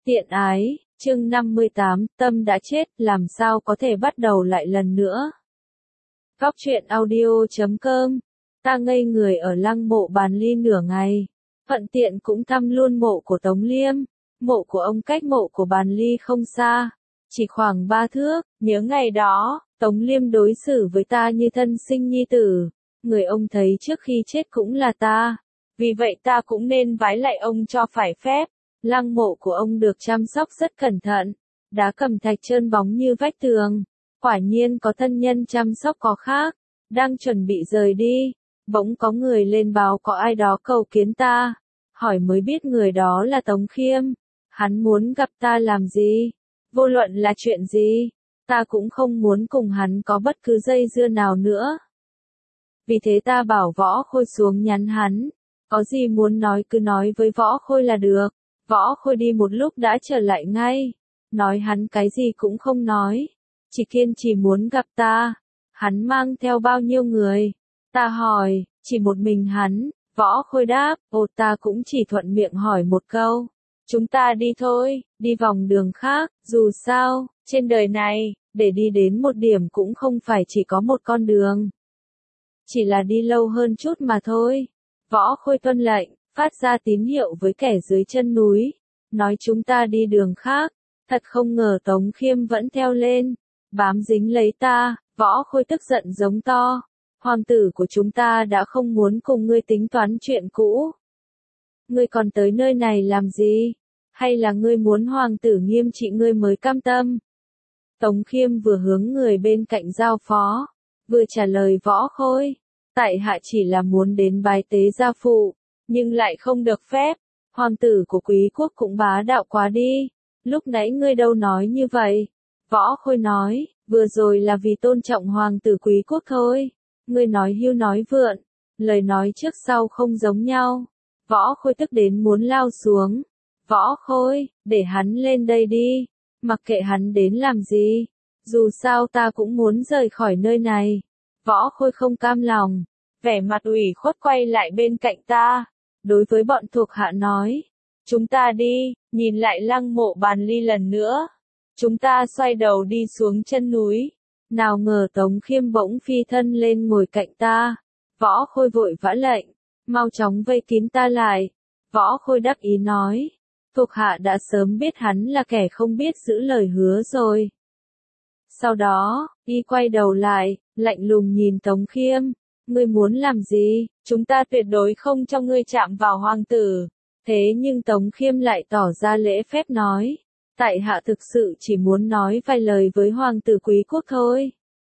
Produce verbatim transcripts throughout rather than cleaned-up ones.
Tiện ái, chương năm mươi tám, Tâm đã chết, làm sao có thể bắt đầu lại lần nữa. Góc truyện audio chấm com, ta ngây người ở lăng mộ Bàn Ly nửa ngày, thuận tiện cũng thăm luôn mộ của Tống Liêm. Mộ của ông cách mộ của Bàn Ly không xa, chỉ khoảng ba thước. Nhớ ngày đó, Tống Liêm đối xử với ta như thân sinh nhi tử, người ông thấy trước khi chết cũng là ta, vì vậy ta cũng nên vái lại ông cho phải phép. Lăng mộ của ông được chăm sóc rất cẩn thận, đá cẩm thạch trơn bóng như vách tường, quả nhiên có thân nhân chăm sóc có khác. Đang chuẩn bị rời đi, bỗng có người lên báo có ai đó cầu kiến ta, hỏi mới biết người đó là Tống Khiêm. Hắn muốn gặp ta làm gì? Vô luận là chuyện gì, ta cũng không muốn cùng hắn có bất cứ dây dưa nào nữa. Vì thế ta bảo Võ Khôi xuống nhắn hắn, có gì muốn nói cứ nói với Võ Khôi là được. Võ Khôi đi một lúc đã trở lại ngay, nói hắn cái gì cũng không nói, chỉ kiên trì muốn gặp ta. Hắn mang theo bao nhiêu người? Ta hỏi, chỉ một mình hắn. Võ Khôi đáp, ồ, ta cũng chỉ thuận miệng hỏi một câu. Chúng ta đi thôi, đi vòng đường khác, dù sao, trên đời này, để đi đến một điểm cũng không phải chỉ có một con đường. Chỉ là đi lâu hơn chút mà thôi. Võ Khôi tuân lệnh, phát ra tín hiệu với kẻ dưới chân núi, nói chúng ta đi đường khác. Thật không ngờ Tống Khiêm vẫn theo lên, bám dính lấy ta. Võ Khôi tức giận giống to, hoàng tử của chúng ta đã không muốn cùng ngươi tính toán chuyện cũ. Ngươi còn tới nơi này làm gì? Hay là ngươi muốn hoàng tử nghiêm trị ngươi mới cam tâm? Tống Khiêm vừa hướng người bên cạnh giao phó, vừa trả lời Võ Khôi, tại hạ chỉ là muốn đến bái tế gia phụ, nhưng lại không được phép. Hoàng tử của Quý quốc cũng bá đạo quá đi, lúc nãy ngươi đâu nói như vậy. Võ Khôi nói, vừa rồi là vì tôn trọng hoàng tử Quý quốc thôi. Ngươi nói hưu nói vượn, lời nói trước sau không giống nhau. Võ Khôi tức đến muốn lao xuống. Võ Khôi, để hắn lên đây đi, mặc kệ hắn đến làm gì, dù sao ta cũng muốn rời khỏi nơi này. Võ Khôi không cam lòng, vẻ mặt ủy khuất quay lại bên cạnh ta, đối với bọn thuộc hạ nói, chúng ta đi, nhìn lại lăng mộ Bàn Ly lần nữa. Chúng ta xoay đầu đi xuống chân núi. Nào ngờ Tống Khiêm bỗng phi thân lên ngồi cạnh ta. Võ Khôi vội vã lệnh, mau chóng vây kín ta lại. Võ Khôi đắc ý nói, thuộc hạ đã sớm biết hắn là kẻ không biết giữ lời hứa rồi. Sau đó, y quay đầu lại, lạnh lùng nhìn Tống Khiêm, ngươi muốn làm gì? Chúng ta tuyệt đối không cho ngươi chạm vào hoàng tử. Thế nhưng Tống Khiêm lại tỏ ra lễ phép nói, tại hạ thực sự chỉ muốn nói vài lời với hoàng tử Quý quốc thôi.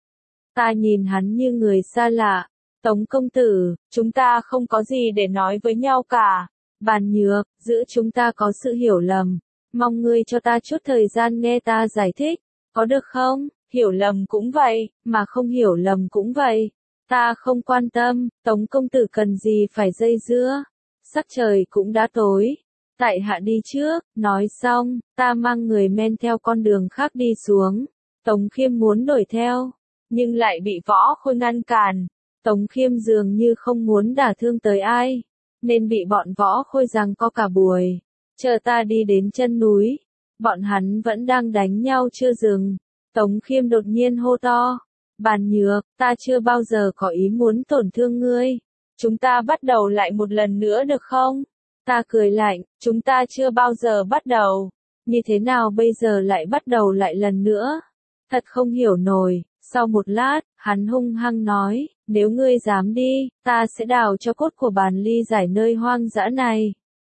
Ta nhìn hắn như người xa lạ. Tống công tử, chúng ta không có gì để nói với nhau cả. Bàn Nhược, giữa chúng ta có sự hiểu lầm, mong ngươi cho ta chút thời gian nghe ta giải thích, có được không? Hiểu lầm cũng vậy, mà không hiểu lầm cũng vậy. Ta không quan tâm, Tống công tử cần gì phải dây dưa. Sắc trời cũng đã tối, tại hạ đi trước. Nói xong, ta mang người men theo con đường khác đi xuống. Tống Khiêm muốn đuổi theo, nhưng lại bị Võ Khôi ngăn cản. Tống Khiêm dường như không muốn đả thương tới ai, nên bị bọn Võ Khôi giằng co cả buổi. Chờ ta đi đến chân núi, bọn hắn vẫn đang đánh nhau chưa dừng. Tống Khiêm đột nhiên hô to, Bàn Nhược, ta chưa bao giờ có ý muốn tổn thương ngươi. Chúng ta bắt đầu lại một lần nữa được không? Ta cười lạnh, chúng ta chưa bao giờ bắt đầu. Như thế nào bây giờ lại bắt đầu lại lần nữa? Thật không hiểu nổi. Sau một lát, hắn hung hăng nói, nếu ngươi dám đi, ta sẽ đào cho cốt của Bàn Ly giải nơi hoang dã này.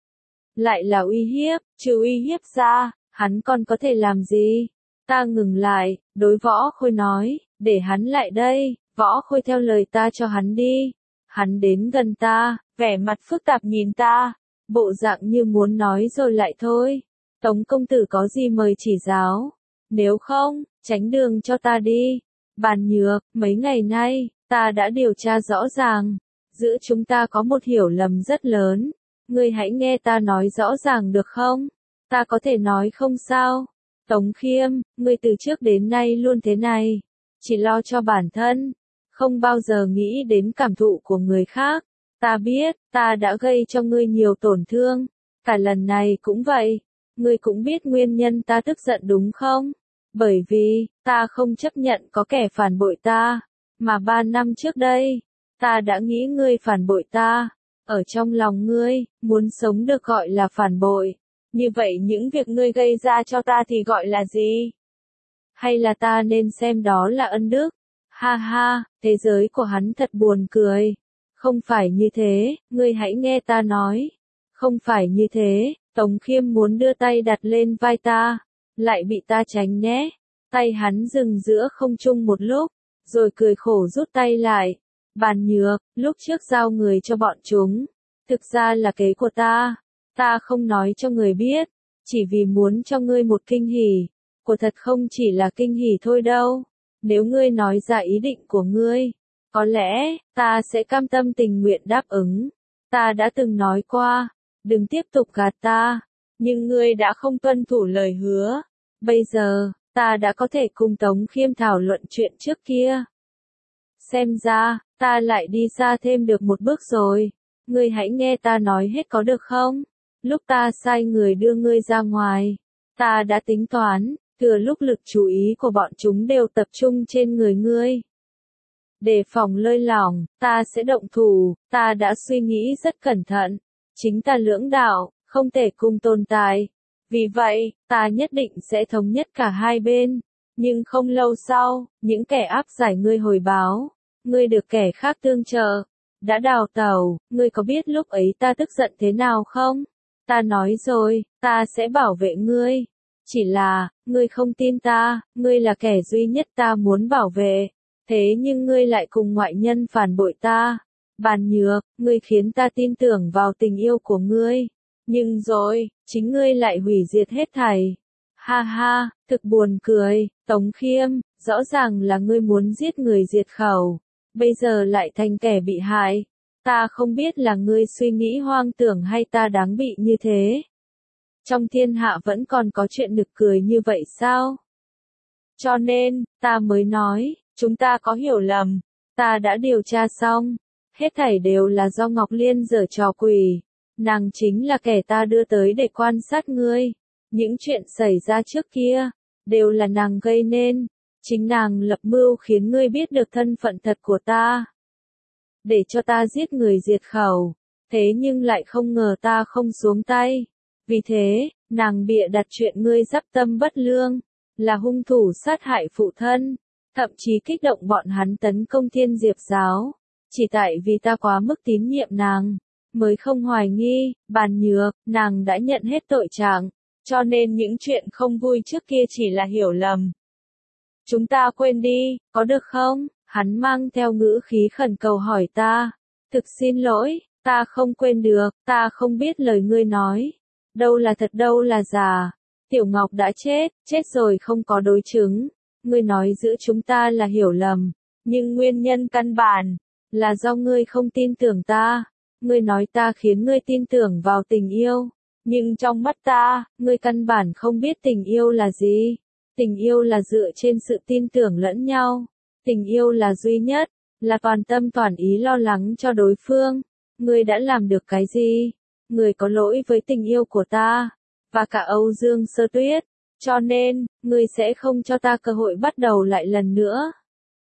Lại là uy hiếp, trừ uy hiếp ra, hắn còn có thể làm gì? Ta ngừng lại, đối Võ Khôi nói, để hắn lại đây. Võ Khôi theo lời ta cho hắn đi. Hắn đến gần ta, vẻ mặt phức tạp nhìn ta, bộ dạng như muốn nói rồi lại thôi. Tống công tử có gì mời chỉ giáo, nếu không, tránh đường cho ta đi. Bàn Nhược, mấy ngày nay, ta đã điều tra rõ ràng, giữa chúng ta có một hiểu lầm rất lớn. Ngươi hãy nghe ta nói rõ ràng được không? Ta có thể nói không sao? Tống Khiêm, ngươi từ trước đến nay luôn thế này, chỉ lo cho bản thân, không bao giờ nghĩ đến cảm thụ của người khác. Ta biết, ta đã gây cho ngươi nhiều tổn thương, cả lần này cũng vậy. ngươi cũng biết nguyên nhân ta tức giận đúng không? Bởi vì, ta không chấp nhận có kẻ phản bội ta, mà ba năm trước đây, ta đã nghĩ ngươi phản bội ta. Ở trong lòng ngươi, muốn sống được gọi là phản bội. Như vậy những việc ngươi gây ra cho ta thì gọi là gì? Hay là ta nên xem đó là ân đức? Ha ha, thế giới của hắn thật buồn cười. Không phải như thế, ngươi hãy nghe ta nói. Không phải như thế, Tống Khiêm muốn đưa tay đặt lên vai ta, lại bị ta tránh né. Tay hắn dừng giữa không trung một lúc, rồi cười khổ rút tay lại. Bàn Nhược, lúc trước giao người cho bọn chúng, thực ra là kế của ta. Ta không nói cho người biết, chỉ vì muốn cho ngươi một kinh hỉ. Của thật không chỉ là kinh hỉ thôi đâu. Nếu ngươi nói ra ý định của ngươi, có lẽ, ta sẽ cam tâm tình nguyện đáp ứng. Ta đã từng nói qua, đừng tiếp tục gạt ta, nhưng ngươi đã không tuân thủ lời hứa. Bây giờ, ta đã có thể cùng Tống Khiêm thảo luận chuyện trước kia. Xem ra, ta lại đi xa thêm được một bước rồi. Ngươi hãy nghe ta nói hết có được không? Lúc ta sai người đưa ngươi ra ngoài, ta đã tính toán, thừa lúc lực chú ý của bọn chúng đều tập trung trên người ngươi. Để phòng lơi lỏng, ta sẽ động thủ, ta đã suy nghĩ rất cẩn thận. Chính ta lưỡng đạo, không thể cùng tồn tại. Vì vậy, ta nhất định sẽ thống nhất cả hai bên. Nhưng không lâu sau, những kẻ áp giải ngươi hồi báo, ngươi được kẻ khác tương trợ, đã đào tẩu. Ngươi có biết lúc ấy ta tức giận thế nào không? Ta nói rồi, ta sẽ bảo vệ ngươi. Chỉ là, ngươi không tin ta, ngươi là kẻ duy nhất ta muốn bảo vệ. Thế nhưng ngươi lại cùng ngoại nhân phản bội ta. Bàn Nhược, ngươi khiến ta tin tưởng vào tình yêu của ngươi. Nhưng rồi, chính ngươi lại hủy diệt hết thảy. Ha ha, thực buồn cười, Tống Khiêm, rõ ràng là ngươi muốn giết người diệt khẩu. Bây giờ lại thành kẻ bị hại. Ta không biết là ngươi suy nghĩ hoang tưởng hay ta đáng bị như thế. Trong thiên hạ vẫn còn có chuyện nực cười như vậy sao? Cho nên, ta mới nói, chúng ta có hiểu lầm. Ta đã điều tra xong. Hết thảy đều là do Ngọc Liên giở trò quỷ. Nàng chính là kẻ ta đưa tới để quan sát ngươi. Những chuyện xảy ra trước kia, đều là nàng gây nên. Chính nàng lập mưu khiến ngươi biết được thân phận thật của ta. Để cho ta giết người diệt khẩu. Thế nhưng lại không ngờ ta không xuống tay. Vì thế, nàng bịa đặt chuyện ngươi dắp tâm bất lương, là hung thủ sát hại phụ thân, thậm chí kích động bọn hắn tấn công Thiên Diệp giáo. Chỉ tại vì ta quá mức tín nhiệm nàng, mới không hoài nghi. Bàn Nhược, nàng đã nhận hết tội trạng, cho nên những chuyện không vui trước kia chỉ là hiểu lầm. Chúng ta quên đi, có được không? Hắn mang theo ngữ khí khẩn cầu hỏi ta. Thực xin lỗi, ta không quên được, ta không biết lời ngươi nói. Đâu là thật đâu là giả. Tiểu Ngọc đã chết, chết rồi không có đối chứng. Ngươi nói giữa chúng ta là hiểu lầm, nhưng nguyên nhân căn bản là do ngươi không tin tưởng ta. Ngươi nói ta khiến ngươi tin tưởng vào tình yêu, nhưng trong mắt ta, ngươi căn bản không biết tình yêu là gì. Tình yêu là dựa trên sự tin tưởng lẫn nhau. Tình yêu là duy nhất, là toàn tâm toàn ý lo lắng cho đối phương. Ngươi đã làm được cái gì? Ngươi có lỗi với tình yêu của ta, và cả Âu Dương Sơ Tuyết, cho nên, ngươi sẽ không cho ta cơ hội bắt đầu lại lần nữa.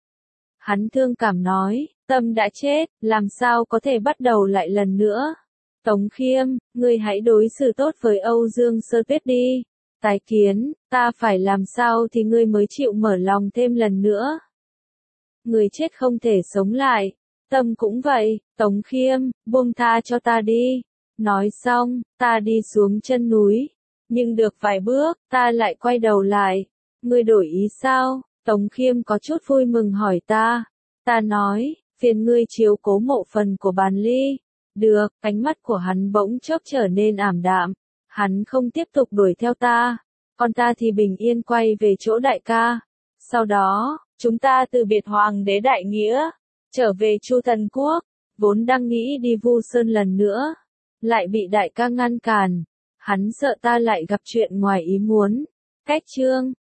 Hắn thương cảm nói, Tâm đã chết, làm sao có thể bắt đầu lại lần nữa. Tống Khiêm, ngươi hãy đối xử tốt với Âu Dương Sơ Tuyết đi. Tái kiến, ta phải làm sao thì ngươi mới chịu mở lòng thêm lần nữa. Người chết không thể sống lại. Tâm cũng vậy, Tống Khiêm, buông tha cho ta đi. Nói xong, ta đi xuống chân núi. Nhưng được vài bước, ta lại quay đầu lại. Ngươi đổi ý sao? Tống Khiêm có chút vui mừng hỏi ta. Ta nói, phiền ngươi chiếu cố mộ phần của Bàn Ly. Được, ánh mắt của hắn bỗng chốc trở nên ảm đạm. Hắn không tiếp tục đuổi theo ta. Còn ta thì bình yên quay về chỗ đại ca. Sau đó, chúng ta từ biệt Hoàng đế Đại Nghĩa, trở về Chu Thần Quốc. Vốn đang nghĩ đi Vu Sơn lần nữa, lại bị đại ca ngăn cản. Hắn sợ ta lại gặp chuyện ngoài ý muốn. Cách chương